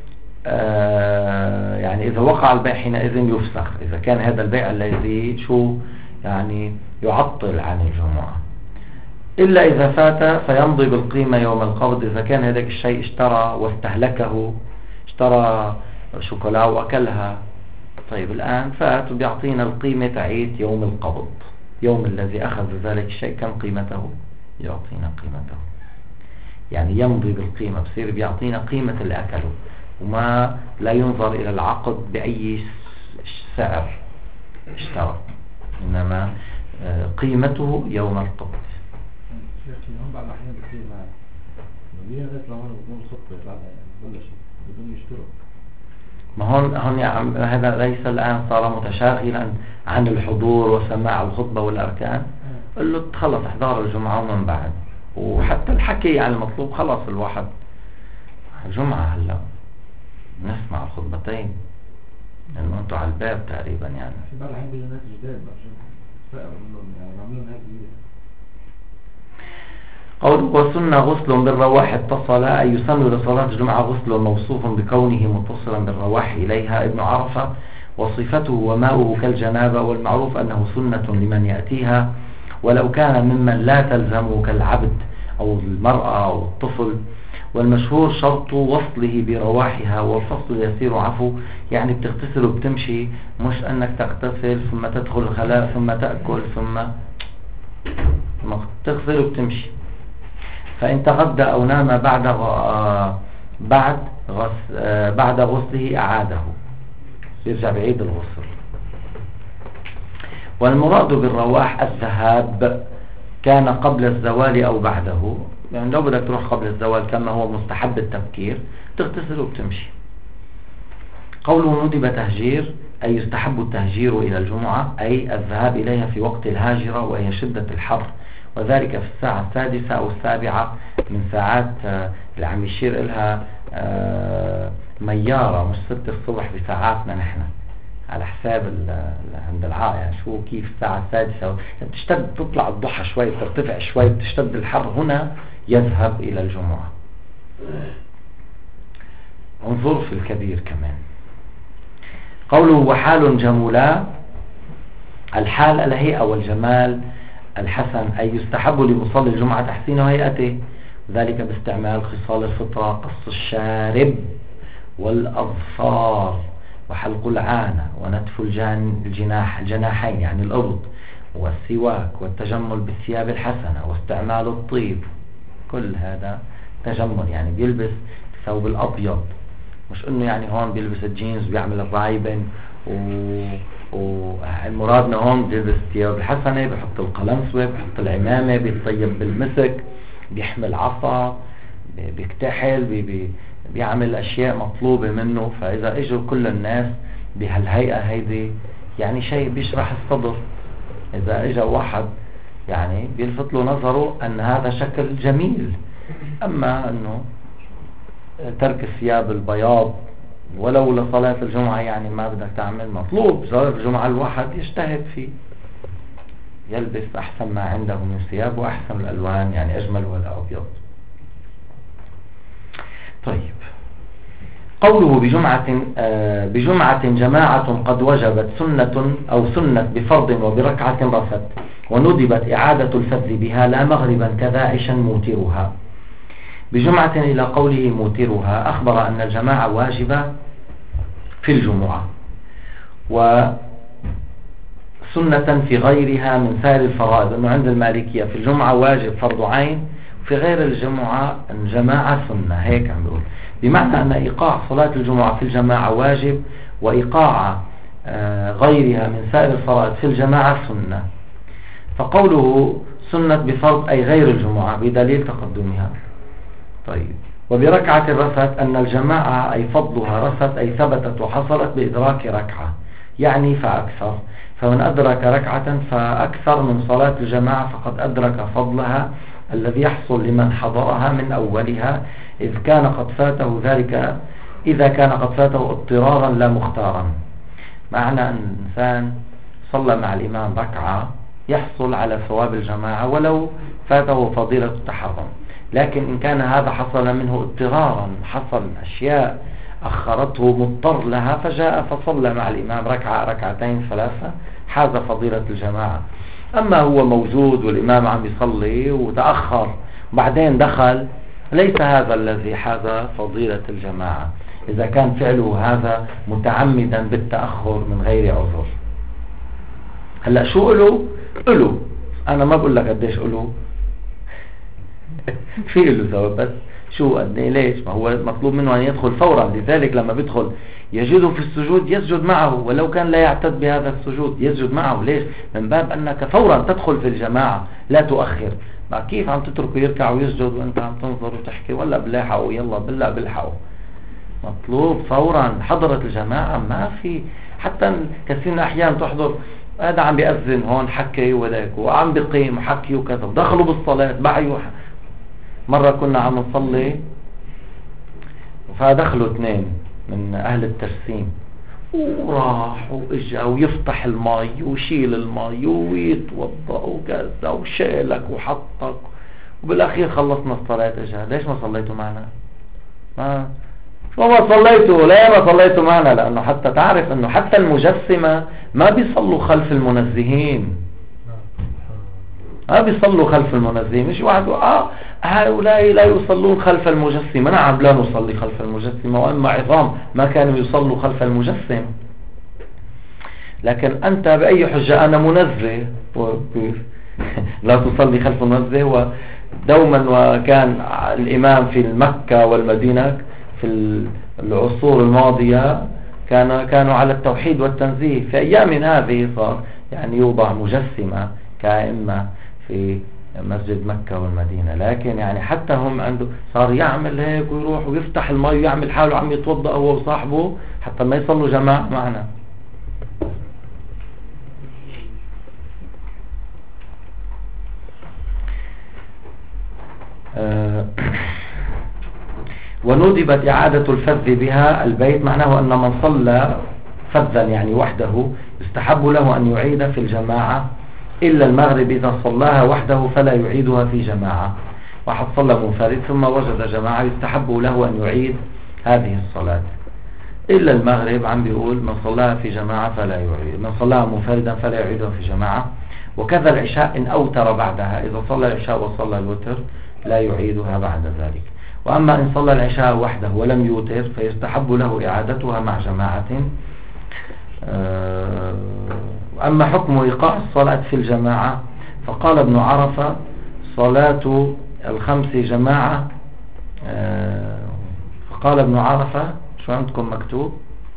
آه يعني إذا وقع البيع حينئذ يفسخ، إذا كان هذا البيع الذي شو يعني يعطل عن الجمعة. إلا إذا فات فيمضي بالقيمة يوم القبض، إذا كان هذاك الشيء اشترى واستهلكه، اشترى شوكولا وأكلها، طيب الآن فات وبيعطينا القيمة تعيت يوم القبض، يوم الذي أخذ ذلك الشيء كم قيمته، يعطينا قيمته، يعني يمضي بالقيمة، بصير بيعطينا قيمة اللي أكله، وما لا ينظر إلى العقد بأي سعر اشترى، إنما قيمته يوم القبض. هم بعد أحيان كثير معي مدينة ناس لما بدون خطة بعدها يعني بلشوا بدون يشتروا. ما هون هون يا عم هذا ليس الآن صار متشاغلا عن الحضور وسماع الخطبة والأركان، قل له تخلص احضار الجمعة ومن بعد، وحتى الحكي عن المطلوب خلص الواحد الجمعة هلا نسمع الخطبتين لأنه أنتوا على الباب تقريبا يعني. في بعض الحين بيجوا ناس جداد بقى منهم يعني عاملين هيك جديدة. قوله وسنة غسل بالرواح اتصل، أي يسن لصلاة الجمعة غسل موصوف بكونه متصلا بالرواح إليها. ابن عرفة وصفته وماؤه كالجنابة، والمعروف أنه سنة لمن يأتيها ولو كان ممن لا تلزمه كالعبد أو المرأة أو الطفل، والمشهور شرط وصله برواحها، والفصل يسير عفو، يعني بتغتسل وبتمشي، مش أنك تغتسل ثم تدخل الخلاء ثم تأكل ثم تغسل وبتمشي. فإن تغدى أو نام بعد بعد غس بعد غسله أعاده، يرجع بعيد الغسل. والمراد بالرواح الذهاب، كان قبل الزوال أو بعده، يعني لو بدك تروح قبل الزوال كما هو مستحب التبكير تغتسل وبتمشي. قوله ندب تهجير، أي يستحب التهجير إلى الجمعة، أي الذهاب إليها في وقت الهاجرة وهي شدة الحر، وذلك في الساعة السادسة أو السابعة من ساعات اللي عم يشير إلها ميارة، مش ست الصبح بساعاتنا نحن على حساب عند العاء، يعني شو كيف الساعة السادسة تشتد، تطلع الضحى شوي ترتفع شوي تشتد الحر، هنا يذهب إلى الجمعة. انظر في الكبير كمان. قوله وحال جمولا، الحال الهيئة والجمال الحسن، أي يستحب لمصلي الجمعة تحسين هيئته، ذلك باستعمال خصال الفطرة، قص الشارب والأظفار وحلق العانة ونتف الجان الجناح الجناحين يعني الأرض، والسواك والتجمل بالثياب الحسنة واستعمال الطيب، كل هذا تجمل، يعني بيلبس ثوب الأبيض، مش انه يعني هون بيلبس الجينز بيعمل الرايبن و... والمرادنا هون بيلبس الثياب الحسنة، بيحط القلنسوة، بيحط العمامة، بيطيب بالمسك، بيحمل عصا، بيكتحل، بي... بي... بيعمل أشياء مطلوبة منه. فإذا اجوا كل الناس بهالهيئة هيدي يعني شيء بيشرح الصدر. إذا اجا واحد يعني بيلفت له نظره أن هذا شكل جميل، أما أنه ترك الثياب البياض ولو لصلاة الجمعة يعني ما بدك تعمل، مطلوب صلاة الجمعة الواحد يجتهد فيه، يلبس أحسن ما عنده من ثياب وأحسن الألوان، يعني أجمل والأبيض. طيب قوله بجمعة, بجمعة جماعة قد وجبت سنة أو سنة بفرض وبركعة رست وندبت إعادة الفذ بها لا مغربا كذا عشا موترها. بجمعة إلى قوله موترها أخبر أن الجماعة واجبة في الجمعة وسنة في غيرها من سائر الفرائض، أنه عند المالكية في الجمعة واجب فرض عين، في غير الجمعة الجماعة سنة. هيك عم بقول، بمعنى أن إيقاع صلاة الجمعة في الجماعة واجب، وإيقاع غيرها من سائر الفرائض في الجماعة سنة. فقوله سنة بفرض أي غير الجمعة بدليل تقدمها. طيب، وبركعة رست أن الجماعة أي فضلها رست أي ثبتت وحصلت بإدراك ركعة، يعني فأكثر، فمن أدرك ركعة فأكثر من صلاة الجماعة فقد أدرك فضلها الذي يحصل لمن حضرها من أولها، إذ كان قد فاته ذلك إذا كان قد فاته اضطرارا لا مختارا. معنى أن الإنسان صلى مع الإمام ركعة يحصل على ثواب الجماعة ولو فاته فضيلة التحرم، لكن إن كان هذا حصل منه اضطرارا، حصل أشياء أخرته مضطر لها فجاء فصلى مع الإمام ركعة ركعتين ثلاثة، حاز فضيلة الجماعة. أما هو موجود والإمام عم يصلي وتأخر وبعدين دخل، ليس هذا الذي حاز فضيلة الجماعة إذا كان فعله هذا متعمدا بالتأخر من غير عذر. هلأ شو قلوا؟ قلوا أنا ما بقول لك قديش قلوا في له ثواب، بس شو قد ايه ليش؟ ما هو مطلوب منه أن يدخل فورا، لذلك لما بيدخل يجده في السجود يسجد معه ولو كان لا يعتد بهذا السجود، يسجد معه. ليش؟ من باب أنك فورا تدخل في الجماعة لا تؤخر. ما كيف عم تتركه يركع ويسجد وانت عم تنظر وتحكي ولا بلاحقه يلا بالله بلحقه؟ مطلوب فورا حضرة الجماعة. ما في حتى كثير من الأحيان تحضر هذا عم بيأذن هون حكي وذاك وعم بيقيم حكي وكذا ودخلوا بالصلاة بعيوا. مرة كنا عم نصلي فدخلوا اثنين من أهل الترسيم وراح وإجا ويفتح المي ويشيل المي ويتوضأ وكذا وشيلك وحطك، وبالأخير خلصنا الصلاة. إجا ليش ما صليتوا معنا؟ ما شو ما صليتوا؟ لا ما صليتوا معنا، لأنه حتى تعرف أنه حتى المجسمة ما بيصلوا خلف المنزهين، ما بيصلوا خلف المنزهين. مش واحد آه هؤلاء لا يصلون خلف المجسم. نعم لا نصلي خلف المجسم، وأما عظام ما كانوا يصلوا خلف المجسم. لكن أنت بأي حجة أنا منزه لا تصلي خلف المنزه؟ ودوما وكان الإمام في مكة والمدينة في العصور الماضية كان كانوا على التوحيد والتنزيه. في أيام هذه صار يعني يوضع مجسمة كائمة في مسجد مكة والمدينة، لكن يعني حتى هم عنده صار يعمل هيك ويروح ويفتح المي ويعمل حاله عم يتوضأ هو وصاحبه حتى ما يصلوا جماعة معنا. أه وندبت إعادة الفذ بها البيت، معناه أن من صلى فذا يعني وحده يستحب له أن يعيد في الجماعة إلا المغرب إذا صلاها وحده فلا يعيدها في جماعة. واحد صلى منفرد ثم وجد جماعة يستحب له أن يعيد هذه الصلاة. إلا المغرب عم بيقول من صلاها في جماعة فلا يعيد، من صلاها منفردا فلا يعيدها في جماعة. وكذا العشاء إن أوتر بعدها، إذا صلى العشاء وصلى الوتر لا يعيدها بعد ذلك. وأما إن صلى العشاء وحده ولم يوتر فيستحب له إعادتها مع جماعة. أما حكم إيقاع الصلاة في الجماعة فقال ابن عرفة صلاة الخمس جماعة. فقال ابن عرفة شو عندكم مكتوب؟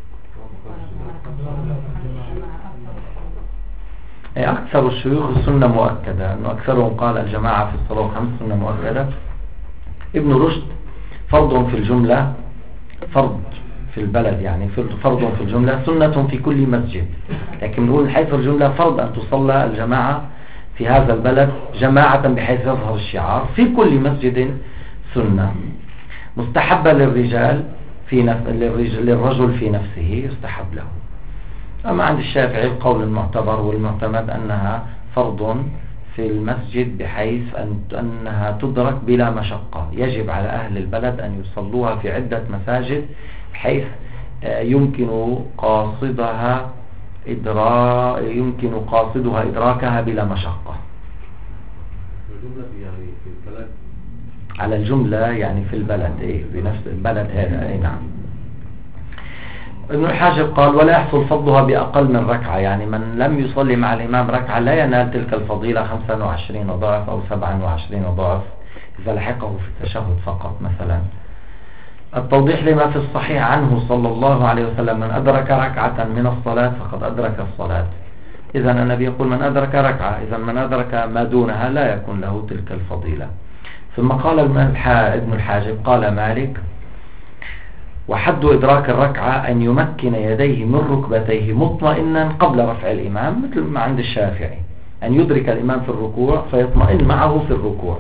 أكثر الشيوخ السنة مؤكدة، أنه أكثرهم قال الجماعة في الصلاة الخمس سنة مؤكدة. ابن رشد فرض في الجملة، فرض في البلد يعني فرض في الجملة سنة في كل مسجد، لكن نقول حيث الجملة فرض أن تصلى الجماعة في هذا البلد جماعة بحيث يظهر الشعار في كل مسجد سنة. مستحبة للرجال في نف... للرجل... للرجل في نفسه يستحب له. أما عند الشافعي القول المعتبر والمعتمد أنها فرض في المسجد بحيث أن أنها تدرك بلا مشقة، يجب على أهل البلد أن يصلوها في عدة مساجد بحيث يمكن قاصدها إدراك يمكن قاصدها إدراكها بلا مشقة. الجملة يعني في البلد على الجملة يعني في البلد، إيه بنفس البلد هذا. إيه نعم. ابن الحاجب قال ولا يحصل فضلها بأقل من ركعة، يعني من لم يصلي مع الإمام ركعة لا ينال تلك الفضيلة خمسة وعشرين ضعف أو سبعة وعشرين ضعف إذا لحقه في التشهد فقط مثلا. التوضيح لما في الصحيح عنه صلى الله عليه وسلم من أدرك ركعة من الصلاة فقد أدرك الصلاة. إذا النبي يقول من أدرك ركعة، إذا من أدرك ما دونها لا يكون له تلك الفضيلة. ثم قال ابن الحاجب قال مالك وحد إدراك الركعة أن يمكن يديه من ركبتيه مطمئنا قبل رفع الإمام، مثل ما عند الشافعي أن يدرك الإمام في الركوع فيطمئن معه في الركوع.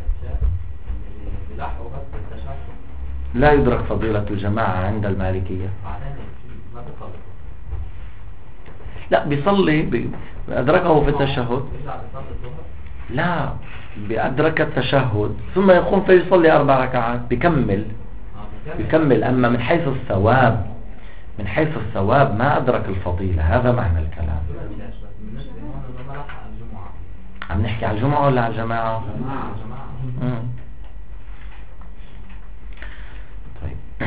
لا يدرك فضيلة الجماعة عند المالكية. لا بيصلي بأدركه في التشهد، لا بأدرك التشهد ثم يقوم فيصلي أربع ركعات بيكمل يكمل. أما من حيث الثواب من حيث الثواب ما أدرك الفضيلة، هذا معنى الكلام. عم نحكي على الجمعة ولا على الجماعة؟ مم. طيب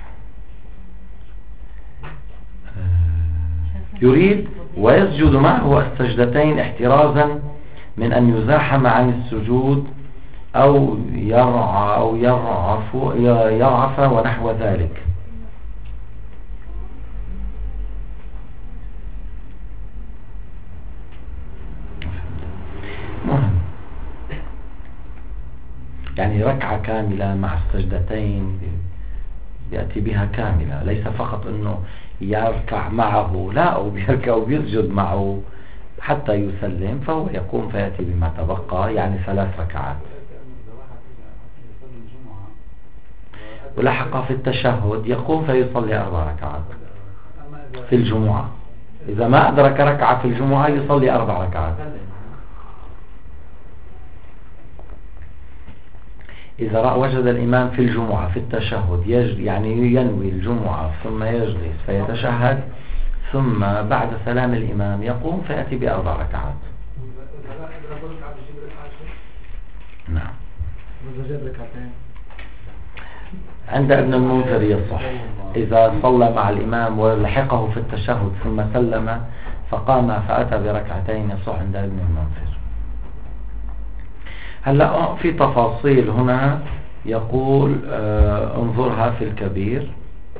يريد ويسجد معه السجدتين احترازا من أن يزاحم عن السجود أو يرعى أو يرعف يرعف ونحو ذلك. مهم. يعني ركعة كاملة مع السجدتين يأتي بها كاملة، ليس فقط أنه يركع معه، لا أو بيركع وبيسجد معه حتى يسلم، فهو يقوم فيأتي بما تبقى، يعني ثلاث ركعات. ولحق في التشهد يقوم فيصلي أربع ركعات في الجمعة. إذا ما أدرك ركعة في الجمعة يصلي أربع ركعات. إذا رأى وجد الإمام في الجمعة في التشهد يعني ينوي الجمعة ثم يجلس فيتشهد، ثم بعد سلام الإمام يقوم فيأتي بأربع ركعات. نعم. عند ابن المنذر يصح إذا صلى مع الإمام ولحقه في التشهد ثم سلم فقام فأتى بركعتين يصح عند ابن المنذر. هلأ في تفاصيل هنا يقول آه انظرها في الكبير.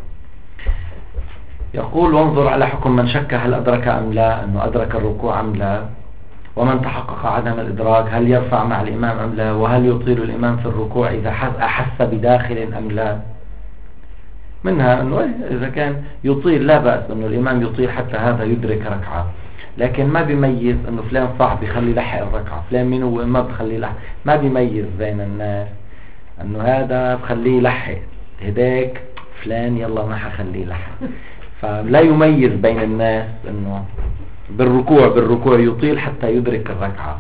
يقول وانظر على حكم من شك هل أدرك أم لا، أنه أدرك الركوع أم لا، ومن تحقق عدم الإدراك هل يرفع مع الإمام أم لا، وهل يطيل الإمام في الركوع إذا أحس بداخل أم لا. منها أنه إذا كان يطيل لا بأس أنه الإمام يطيل حتى هذا يدرك ركعة، لكن ما بيميز أنه فلان صعب بيخلي لحق الركعة، فلان مين هو ما بخلي لحق، ما بيميز بين الناس أنه هذا بخليه لحق هداك فلان يلا ما حخليه لحق. فلا يميز بين الناس أنه بالركوع بالركوع يطيل حتى يدرك الركعة.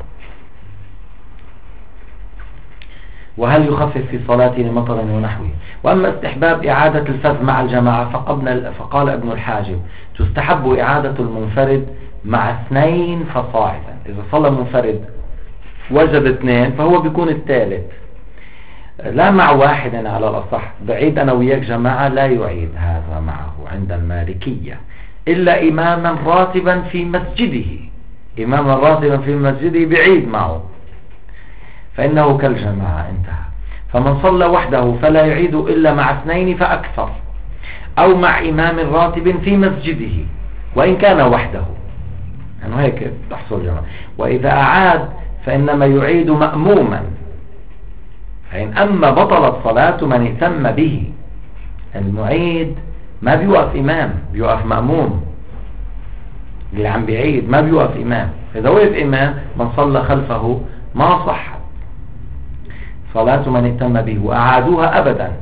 وهل يخفف في صلاته لمطر ونحوه. وأما استحباب إعادة الفذ مع الجماعة فقبل فقال ابن الحاجب تستحب إعادة المنفرد مع اثنين فصاعدا. إذا صلى منفرد وجد اثنين فهو بيكون الثالث، لا مع واحد على الأصح. بعيد أنا وياك جماعة لا يعيد هذا معه عند المالكية إلا إماما راتبا في مسجده، إماما راتبا في مسجده بعيد معه فإنه كالجماعة انتهى. فمن صلى وحده فلا يعيد إلا مع اثنين فأكثر، أو مع إمام راتب في مسجده وإن كان وحده، يعني هيك تحصل جماعة. وإذا أعاد فإنما يعيد مأموما، فإن أما بطلت صلاة من اهتم به. المعيد ما بيوقف إمام، بيوقف مأموم، اللي عم بيعيد ما بيوقف إمام. إذا وقف إمام من صلى خلفه ما صحت صلاة من اهتم به، وأعادوها أبدا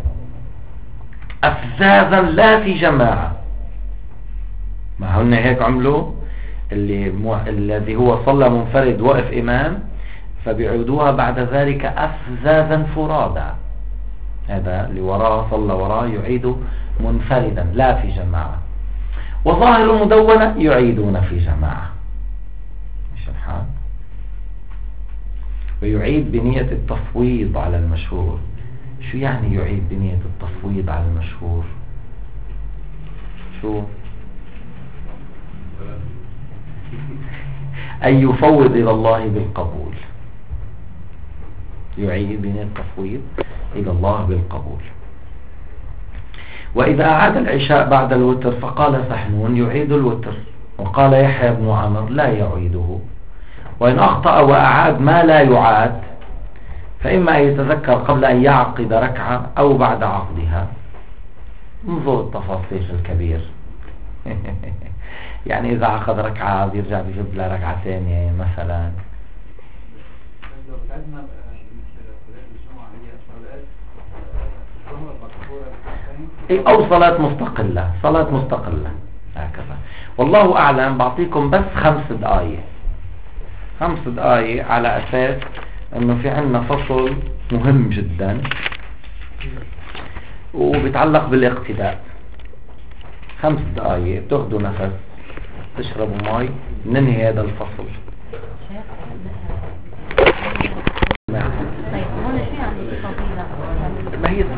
أفزازا لا في جماعة. ما هن هيك عملوا، اللي مو... الذي هو صلى منفرد وقف إمام فبيعودوها بعد ذلك أفزازا فرادا، هذا اللي وراه صلى وراه يعيد منفردا لا في جماعة. وظاهر المدونة يعيدون في جماعة، مش الحال. ويعيد بنية التفويض على المشهور. شو يعني يعيد بنية التفويض على المشهور؟ شو أن يفوض إلى الله بالقبول، يعيد بنية التفويض إلى الله بالقبول. وإذا أعاد العشاء بعد الوتر فقال سحنون يعيد الوتر، وقال يحيى بن عمر لا يعيده. وإن أخطأ وأعاد ما لا يعاد فإما أن يتذكر قبل أن يعقد ركعة أو بعد عقدها. انظر التفاصيل الكبير. يعني إذا عقد ركعة بيرجع بيجيب لها ركعة ثانية مثلا. أو صلاة مستقلة، صلاة مستقلة هكذا. والله أعلم. بعطيكم بس خمس دقايق، خمس دقايق على أساس أنه في عنا فصل مهم جدا وبيتعلق بالاقتداء. خمس دقايق بتاخدوا نفس، تشربوا مي، ننهي هذا الفصل. طيب هون شو يعني فضيلة؟ ما هي